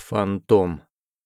Фантом.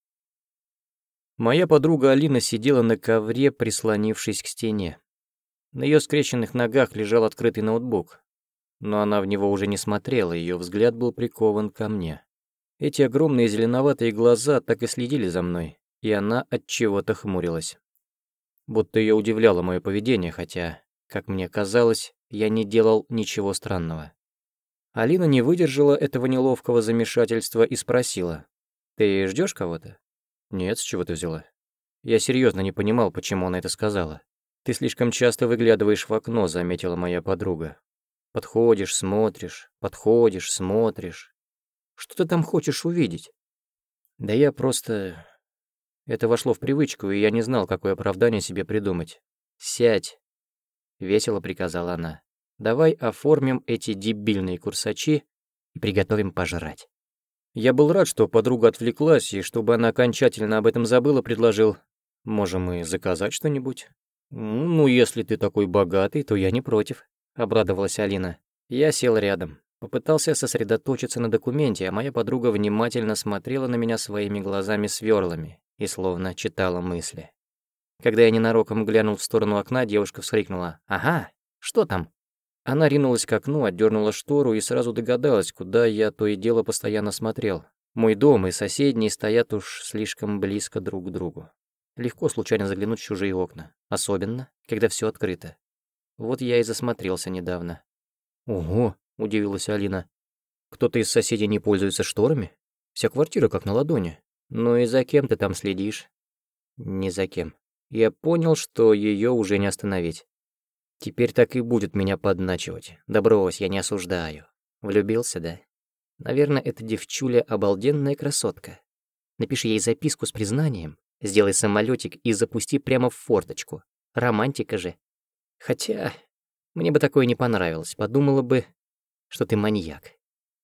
Моя подруга Алина сидела на ковре, прислонившись к стене. На ее скрещенных ногах лежал открытый ноутбук, но она в него уже не смотрела, ее взгляд был прикован ко мне. Эти огромные зеленоватые глаза так и следили за мной, и она от чего-то хмурилась. Будто ее удивляло мое поведение, хотя, как мне казалось, я не делал ничего странного. Алина не выдержала этого неловкого замешательства и спросила: «Ты ждешь кого-то?» «Нет, с чего ты взяла?» Я серьезно не понимал, почему она это сказала. «Ты слишком часто выглядываешь в окно», — заметила моя подруга. «Подходишь, смотришь, подходишь, смотришь. Что ты там хочешь увидеть?» «Да я просто...» Это вошло в привычку, и я не знал, какое оправдание себе придумать. «Сядь», — весело приказала она. «Давай оформим эти дебильные курсачи и приготовим пожрать». Я был рад, что подруга отвлеклась, и чтобы она окончательно об этом забыла, предложил: «Можем мы заказать что-нибудь?» «Ну, если ты такой богатый, то я не против», — обрадовалась Алина. Я сел рядом, попытался сосредоточиться на документе, а моя подруга внимательно смотрела на меня своими глазами-свёрлами и словно читала мысли. Когда я ненароком глянул в сторону окна, девушка вскрикнула: «Ага, что там?» Она ринулась к окну, отдернула штору и сразу догадалась, куда я то и дело постоянно смотрел. Мой дом и соседний стоят уж слишком близко друг к другу. Легко случайно заглянуть в чужие окна, особенно, когда все открыто. Вот я и засмотрелся недавно. «Ого!» — удивилась Алина. «Кто-то из соседей не пользуется шторами? Вся квартира как на ладони. Ну и за кем ты там следишь?» «Ни за кем». Я понял, что ее уже не остановить. Теперь так и будет меня подначивать. Да брось, я не осуждаю. Влюбился, да? Наверное, эта девчуля обалденная красотка. Напиши ей записку с признанием, сделай самолетик и запусти прямо в форточку. Романтика же. Хотя, мне бы такое не понравилось. Подумала бы, что ты маньяк.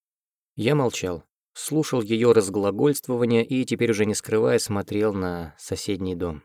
Я молчал, слушал ее разглагольствование и теперь уже не скрывая смотрел на соседний дом.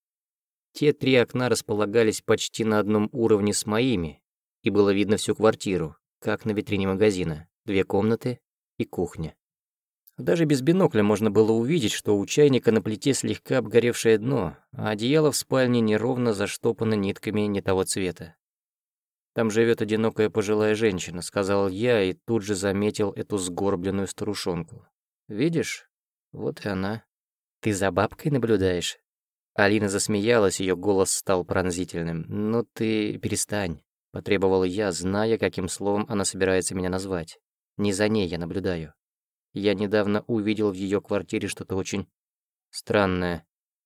Те 3 окна располагались почти на одном уровне с моими, и было видно всю квартиру, как на витрине магазина, 2 комнаты и кухня. Даже без бинокля можно было увидеть, что у чайника на плите слегка обгоревшее дно, а одеяло в спальне неровно заштопано нитками не того цвета. «Там живет одинокая пожилая женщина», — сказал я и тут же заметил эту сгорбленную старушонку. «Видишь? Вот и она. Ты за бабкой наблюдаешь?» Алина засмеялась, ее голос стал пронзительным. «Ну ты перестань», — потребовал я, зная, каким словом она собирается меня назвать. «Не за ней я наблюдаю. Я недавно увидел в ее квартире что-то очень странное».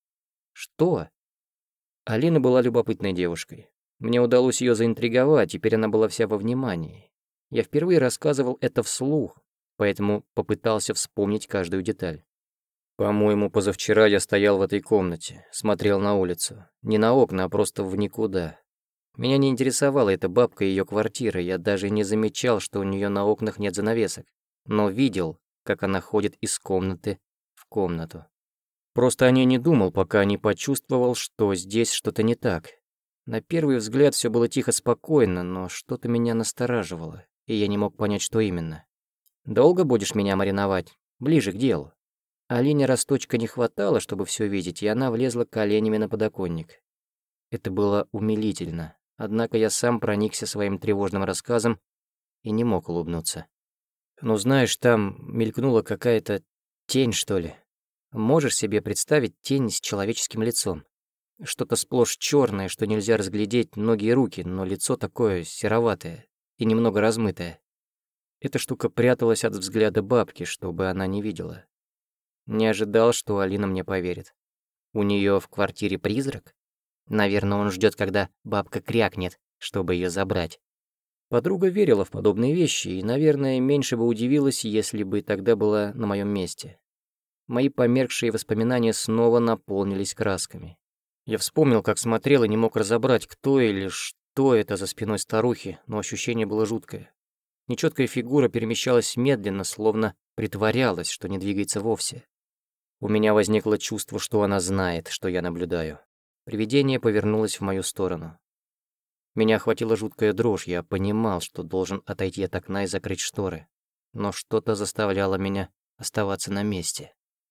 «Что?» Алина была любопытной девушкой. Мне удалось ее заинтриговать, теперь она была вся во внимании. Я впервые рассказывал это вслух, поэтому попытался вспомнить каждую деталь. По-моему, позавчера я стоял в этой комнате, смотрел на улицу. Не на окна, а просто в никуда. Меня не интересовала эта бабка и ее квартира, я даже не замечал, что у нее на окнах нет занавесок, но видел, как она ходит из комнаты в комнату. Просто о ней не думал, пока не почувствовал, что здесь что-то не так. На первый взгляд все было тихо-спокойно, но что-то меня настораживало, и я не мог понять, что именно. «Долго будешь меня мариновать? Ближе к делу». Алине росточка не хватало, чтобы все видеть, и она влезла коленями на подоконник. Это было умилительно, однако я сам проникся своим тревожным рассказом и не мог улыбнуться. «Ну знаешь, там мелькнула какая-то тень, что ли. Можешь себе представить тень с человеческим лицом? Что-то сплошь черное, что нельзя разглядеть ноги и руки, но лицо такое сероватое и немного размытое. Эта штука пряталась от взгляда бабки, чтобы она не видела. Не ожидал, что Алина мне поверит. У нее в квартире призрак? Наверное, он ждет, когда бабка крякнет, чтобы ее забрать». Подруга верила в подобные вещи и, наверное, меньше бы удивилась, если бы тогда была на моем месте. Мои померкшие воспоминания снова наполнились красками. Я вспомнил, как смотрел и не мог разобрать, кто или что это за спиной старухи, но ощущение было жуткое. Нечёткая фигура перемещалась медленно, словно притворялась, что не двигается вовсе. У меня возникло чувство, что она знает, что я наблюдаю. Привидение повернулось в мою сторону. Меня охватила жуткая дрожь, я понимал, что должен отойти от окна и закрыть шторы. Но что-то заставляло меня оставаться на месте.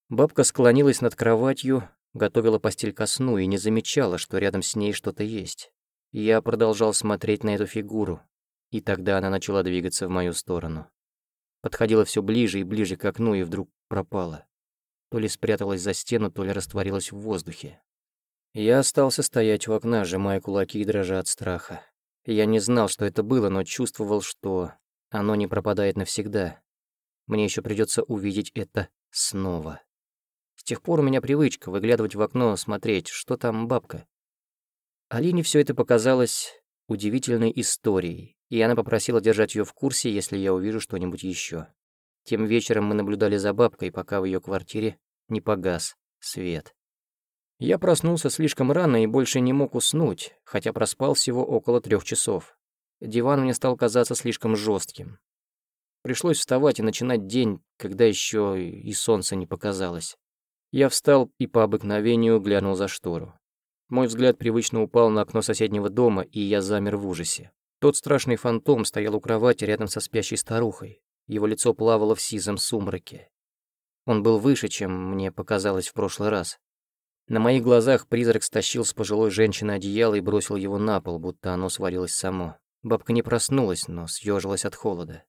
Бабка склонилась над кроватью, готовила постель ко сну и не замечала, что рядом с ней что-то есть. Я продолжал смотреть на эту фигуру, и тогда она начала двигаться в мою сторону. Подходила все ближе и ближе к окну и вдруг пропала. То ли спряталась за стену, то ли растворилась в воздухе. Я остался стоять у окна, сжимая кулаки и дрожа от страха. Я не знал, что это было, но чувствовал, что оно не пропадает навсегда. Мне еще придется увидеть это снова. С тех пор у меня привычка выглядывать в окно, смотреть, что там бабка. Алине все это показалось удивительной историей, и она попросила держать ее в курсе, если я увижу что-нибудь еще. Тем вечером мы наблюдали за бабкой, пока в ее квартире не погас свет. Я проснулся слишком рано и больше не мог уснуть, хотя проспал всего около 3 часов. Диван мне стал казаться слишком жестким. Пришлось вставать и начинать день, когда еще и солнце не показалось. Я встал и по обыкновению глянул за штору. Мой взгляд привычно упал на окно соседнего дома, и я замер в ужасе. Тот страшный фантом стоял у кровати рядом со спящей старухой. Его лицо плавало в сизом сумраке. Он был выше, чем мне показалось в прошлый раз. На моих глазах призрак стащил с пожилой женщины одеяло и бросил его на пол, будто оно свалилось само. Бабка не проснулась, но съежилась от холода.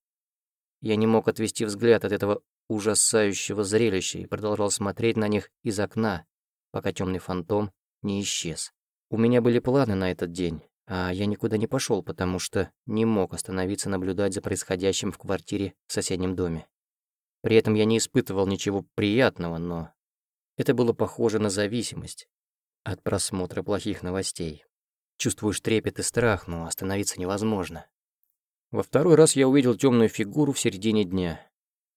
Я не мог отвести взгляд от этого ужасающего зрелища и продолжал смотреть на них из окна, пока темный фантом не исчез. У меня были планы на этот день, а я никуда не пошел, потому что не мог остановиться наблюдать за происходящим в квартире в соседнем доме. При этом я не испытывал ничего приятного, но это было похоже на зависимость от просмотра плохих новостей. Чувствуешь трепет и страх, но остановиться невозможно. Во второй раз я увидел темную фигуру в середине дня.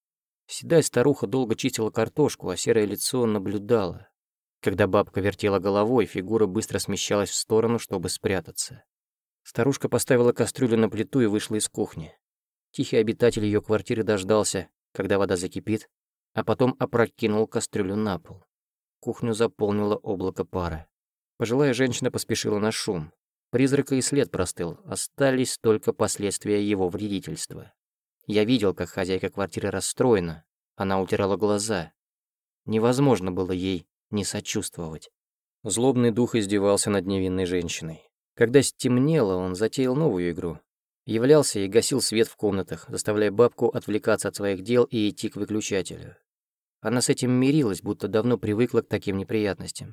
Седая старуха долго чистила картошку, а серое лицо наблюдало. Когда бабка вертела головой, фигура быстро смещалась в сторону, чтобы спрятаться. Старушка поставила кастрюлю на плиту и вышла из кухни. Тихий обитатель ее квартиры дождался, когда вода закипит, а потом опрокинул кастрюлю на пол. Кухню заполнило облако пара. Пожилая женщина поспешила на шум. Призрака и след простыл, остались только последствия его вредительства. Я видел, как хозяйка квартиры расстроена, она утирала глаза. Невозможно было ей не сочувствовать. Злобный дух издевался над невинной женщиной. Когда стемнело, он затеял новую игру. Являлся и гасил свет в комнатах, заставляя бабку отвлекаться от своих дел и идти к выключателю. Она с этим мирилась, будто давно привыкла к таким неприятностям.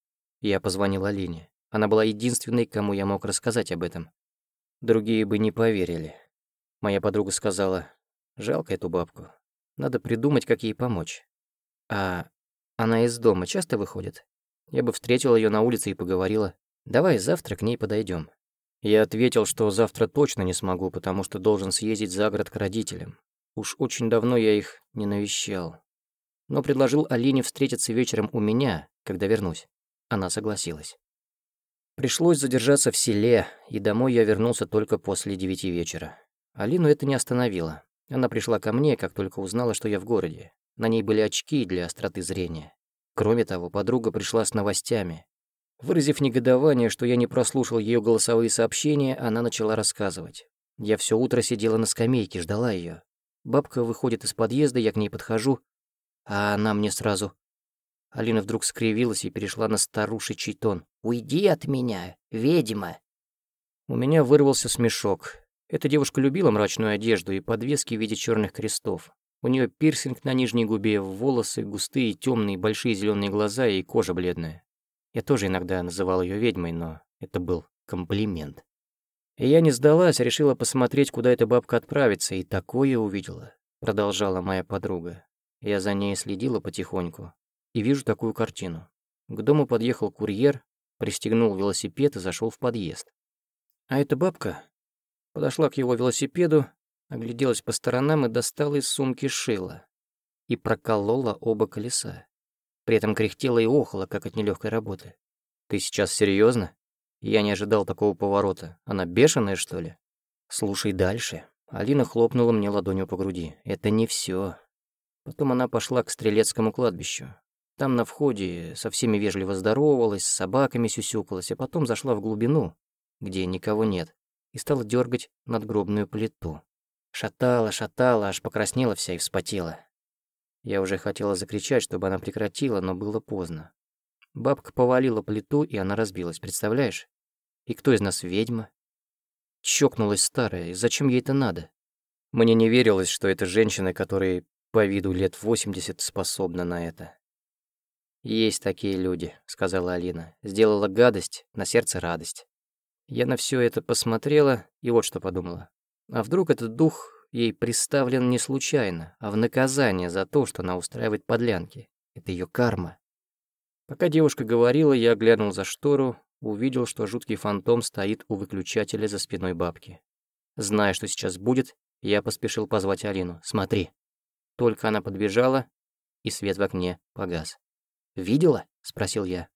Я позвонил Алине. Она была единственной, кому я мог рассказать об этом. Другие бы не поверили. Моя подруга сказала: «Жалко эту бабку. Надо придумать, как ей помочь». «А она из дома часто выходит? Я бы встретила ее на улице и поговорила. Давай завтра к ней подойдем». Я ответил, что завтра точно не смогу, потому что должен съездить за город к родителям. Уж очень давно я их не навещал. Но предложил Алине встретиться вечером у меня, когда вернусь. Она согласилась. Пришлось задержаться в селе, и домой я вернулся только после 9 вечера. Алину это не остановило. Она пришла ко мне, как только узнала, что я в городе. На ней были очки для остроты зрения. Кроме того, подруга пришла с новостями. Выразив негодование, что я не прослушал ее голосовые сообщения, она начала рассказывать. Я все утро сидела на скамейке, ждала ее. Бабка выходит из подъезда, я к ней подхожу, а она мне сразу... Алина вдруг скривилась и перешла на старушечий тон. «Уйди от меня, ведьма!» У меня вырвался смешок. Эта девушка любила мрачную одежду и подвески в виде черных крестов. У нее пирсинг на нижней губе, волосы густые, темные, большие зеленые глаза и кожа бледная. Я тоже иногда называл ее ведьмой, но это был комплимент. И я не сдалась, решила посмотреть, куда эта бабка отправится, и такое увидела, продолжала моя подруга. Я за ней следила потихоньку и вижу такую картину. К дому подъехал курьер, пристегнул велосипед и зашел в подъезд. А эта бабка подошла к его велосипеду, огляделась по сторонам и достала из сумки шило и проколола оба колеса. При этом кряхтела и охала, как от нелегкой работы. «Ты сейчас серьезно? Я не ожидал такого поворота. Она бешеная, что ли?» «Слушай дальше». Алина хлопнула мне ладонью по груди. «Это не все. Потом она пошла к Стрелецкому кладбищу. Там на входе со всеми вежливо здоровалась, с собаками сюсюкалась, а потом зашла в глубину, где никого нет, и стала дергать надгробную плиту. Шатала, аж покраснела вся и вспотела. Я уже хотела закричать, чтобы она прекратила, но было поздно. Бабка повалила плиту, и она разбилась, представляешь? И кто из нас ведьма? Чокнулась старая, и зачем ей это надо? Мне не верилось, что это женщина, которой по виду лет 80 способна на это. «Есть такие люди», — сказала Алина. «Сделала гадость, на сердце радость». Я на все это посмотрела и вот что подумала. А вдруг этот дух ей приставлен не случайно, а в наказание за то, что она устраивает подлянки. Это ее карма. Пока девушка говорила, я глянул за штору, увидел, что жуткий фантом стоит у выключателя за спиной бабки. Зная, что сейчас будет, я поспешил позвать Алину. «Смотри». Только она подбежала, и свет в окне погас. «Видела?» — спросил я.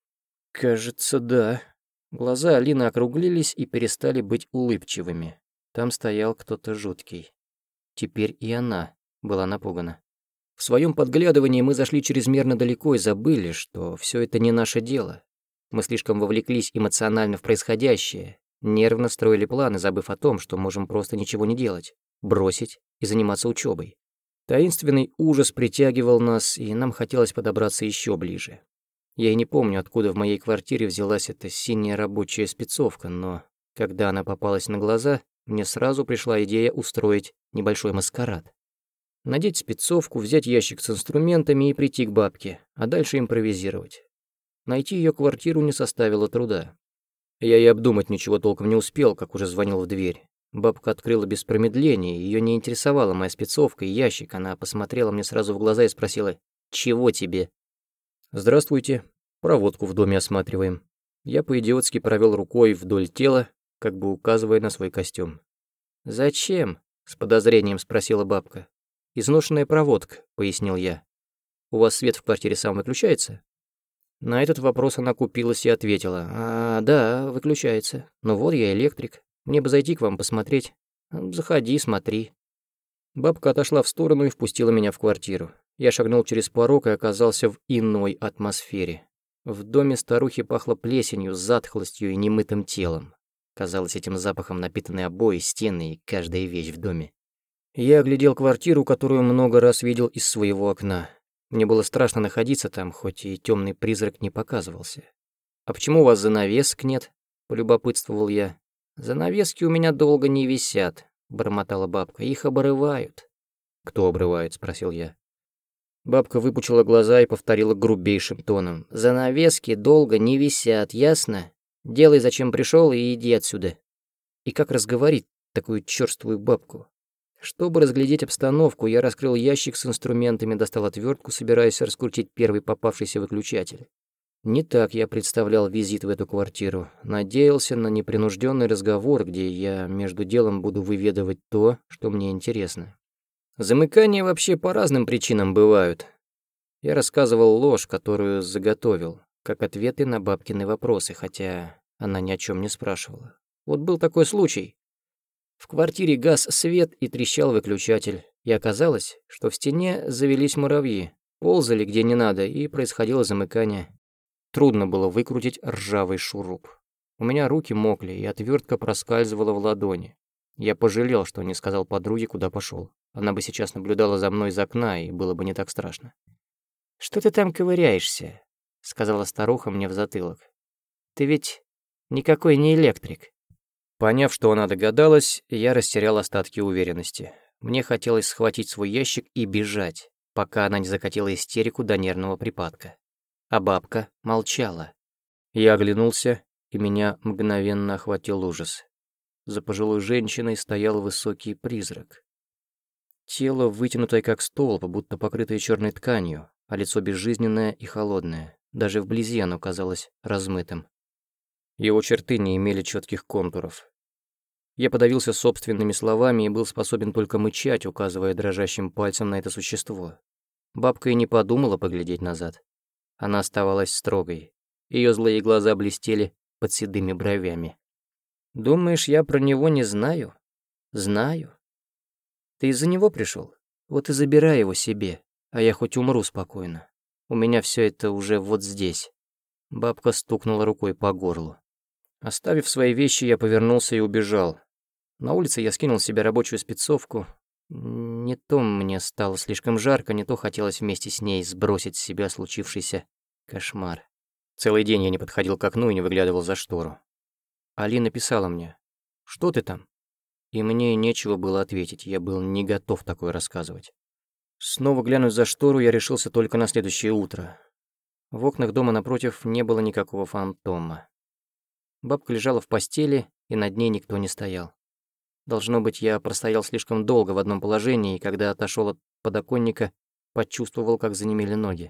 «Кажется, да». Глаза Алины округлились и перестали быть улыбчивыми. Там стоял кто-то жуткий. Теперь и она была напугана. В своем подглядывании мы зашли чрезмерно далеко и забыли, что все это не наше дело. Мы слишком вовлеклись эмоционально в происходящее, нервно строили планы, забыв о том, что можем просто ничего не делать, бросить и заниматься учебой. Таинственный ужас притягивал нас, и нам хотелось подобраться еще ближе. Я и не помню, откуда в моей квартире взялась эта синяя рабочая спецовка, но когда она попалась на глаза, мне сразу пришла идея устроить небольшой маскарад. Надеть спецовку, взять ящик с инструментами и прийти к бабке, а дальше импровизировать. Найти ее квартиру не составило труда. Я и обдумать ничего толком не успел, как уже звонил в дверь. Бабка открыла без промедления, ее не интересовала моя спецовка и ящик. Она посмотрела мне сразу в глаза и спросила: «Чего тебе?» «Здравствуйте. Проводку в доме осматриваем». Я по-идиотски провел рукой вдоль тела, как бы указывая на свой костюм. «Зачем?» — с подозрением спросила бабка. «Изношенная проводка», — пояснил я. «У вас свет в квартире сам выключается?» На этот вопрос она купилась и ответила: да, выключается. Но вот я электрик. Мне бы зайти к вам посмотреть». «Заходи, смотри». Бабка отошла в сторону и впустила меня в квартиру. Я шагнул через порог и оказался в иной атмосфере. В доме старухи пахло плесенью, затхлостью и немытым телом. Казалось, этим запахом напитаны обои, стены и каждая вещь в доме. Я оглядел квартиру, которую много раз видел из своего окна. Мне было страшно находиться там, хоть и темный призрак не показывался. «А почему у вас занавесок нет?» — полюбопытствовал я. «Занавески у меня долго не висят», — бормотала бабка. «Их обрывают». «Кто обрывает?» — спросил я. Бабка выпучила глаза и повторила грубейшим тоном: «Занавески долго не висят, ясно? Делай, зачем пришел, и иди отсюда». И как разговорить такую чёрствую бабку? Чтобы разглядеть обстановку, я раскрыл ящик с инструментами, достал отвертку, собираясь раскрутить первый попавшийся выключатель. Не так я представлял визит в эту квартиру. Надеялся на непринужденный разговор, где я между делом буду выведывать то, что мне интересно. Замыкания вообще по разным причинам бывают. Я рассказывал ложь, которую заготовил, как ответы на бабкины вопросы, хотя она ни о чем не спрашивала. Вот был такой случай. В квартире гас свет и трещал выключатель, и оказалось, что в стене завелись муравьи, ползали где не надо, и происходило замыкание. Трудно было выкрутить ржавый шуруп. У меня руки мокли, и отвертка проскальзывала в ладони. Я пожалел, что не сказал подруге, куда пошел. Она бы сейчас наблюдала за мной из окна, и было бы не так страшно. «Что ты там ковыряешься?» — сказала старуха мне в затылок. «Ты ведь никакой не электрик». Поняв, что она догадалась, я растерял остатки уверенности. Мне хотелось схватить свой ящик и бежать, пока она не закатила истерику до нервного припадка. А бабка молчала. Я оглянулся, и меня мгновенно охватил ужас. За пожилой женщиной стоял высокий призрак. Тело вытянутое как столб, будто покрытое черной тканью, а лицо безжизненное и холодное. Даже вблизи оно казалось размытым. Его черты не имели четких контуров. Я подавился собственными словами и был способен только мычать, указывая дрожащим пальцем на это существо. Бабка и не подумала поглядеть назад. Она оставалась строгой. Ее злые глаза блестели под седыми бровями. «Думаешь, я про него не знаю?» «Знаю. Ты из-за него пришел? Вот и забирай его себе, а я хоть умру спокойно. У меня все это уже вот здесь». Бабка стукнула рукой по горлу. Оставив свои вещи, я повернулся и убежал. На улице я скинул с себя рабочую спецовку. Не то мне стало слишком жарко, не то хотелось вместе с ней сбросить с себя случившийся кошмар. Целый день я не подходил к окну и не выглядывал за штору. Алина писала мне: «Что ты там?» И мне нечего было ответить, я был не готов такое рассказывать. Снова глянуть за штору я решился только на следующее утро. В окнах дома напротив не было никакого фантома. Бабка лежала в постели, и над ней никто не стоял. Должно быть, я простоял слишком долго в одном положении, и когда отошел от подоконника, почувствовал, как занемели ноги.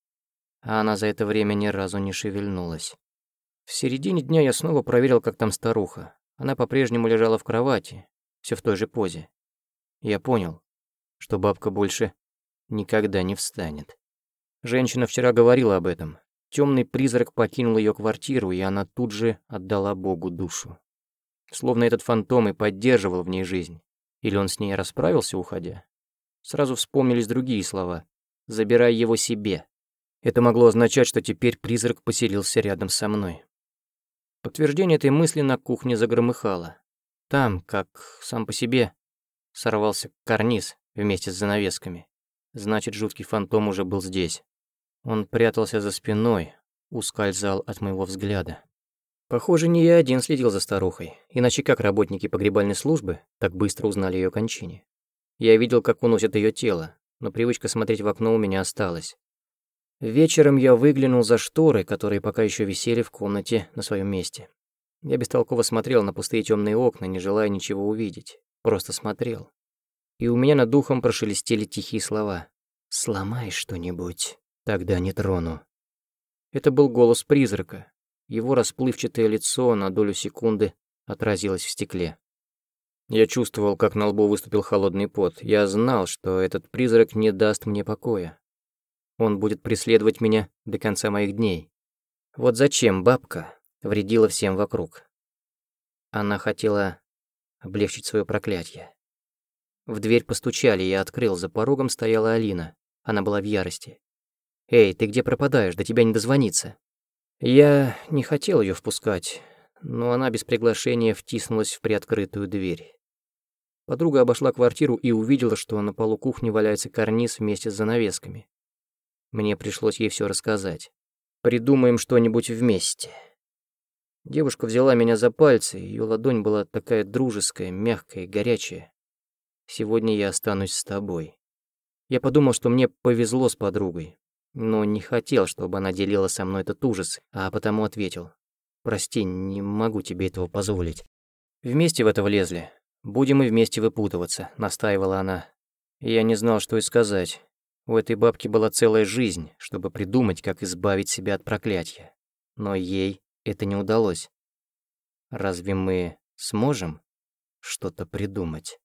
А она за это время ни разу не шевельнулась. В середине дня я снова проверил, как там старуха. Она по-прежнему лежала в кровати, все в той же позе. Я понял, что бабка больше никогда не встанет. Женщина вчера говорила об этом. Темный призрак покинул ее квартиру, и она тут же отдала Богу душу. Словно этот фантом и поддерживал в ней жизнь. Или он с ней расправился, уходя? Сразу вспомнились другие слова: «Забирай его себе». Это могло означать, что теперь призрак поселился рядом со мной. Подтверждение этой мысли на кухне загромыхало. Там, как сам по себе, сорвался карниз вместе с занавесками. Значит, жуткий фантом уже был здесь. Он прятался за спиной, ускользал от моего взгляда. Похоже, не я один следил за старухой, иначе как работники погребальной службы так быстро узнали ее кончине? Я видел, как уносят ее тело, но привычка смотреть в окно у меня осталась. Вечером я выглянул за шторы, которые пока еще висели в комнате на своем месте. Я бестолково смотрел на пустые темные окна, не желая ничего увидеть. Просто смотрел. И у меня над духом прошелестели тихие слова: «Сломай что-нибудь, тогда не трону». Это был голос призрака. Его расплывчатое лицо на долю секунды отразилось в стекле. Я чувствовал, как на лбу выступил холодный пот. Я знал, что этот призрак не даст мне покоя. Он будет преследовать меня до конца моих дней. Вот зачем бабка вредила всем вокруг. Она хотела облегчить свое проклятие. В дверь постучали, я открыл. За порогом стояла Алина. Она была в ярости. «Эй, ты где пропадаешь? До тебя не дозвониться». Я не хотел ее впускать, но она без приглашения втиснулась в приоткрытую дверь. Подруга обошла квартиру и увидела, что на полу кухни валяется карниз вместе с занавесками. Мне пришлось ей все рассказать. «Придумаем что-нибудь вместе». Девушка взяла меня за пальцы, ее ладонь была такая дружеская, мягкая, горячая. «Сегодня я останусь с тобой». Я подумал, что мне повезло с подругой, но не хотел, чтобы она делила со мной этот ужас, а потому ответил: «Прости, не могу тебе этого позволить». «Вместе в это влезли. Будем и вместе выпутываться», — настаивала она. Я не знал, что и сказать. У этой бабки была целая жизнь, чтобы придумать, как избавить себя от проклятия. Но ей это не удалось. Разве мы сможем что-то придумать?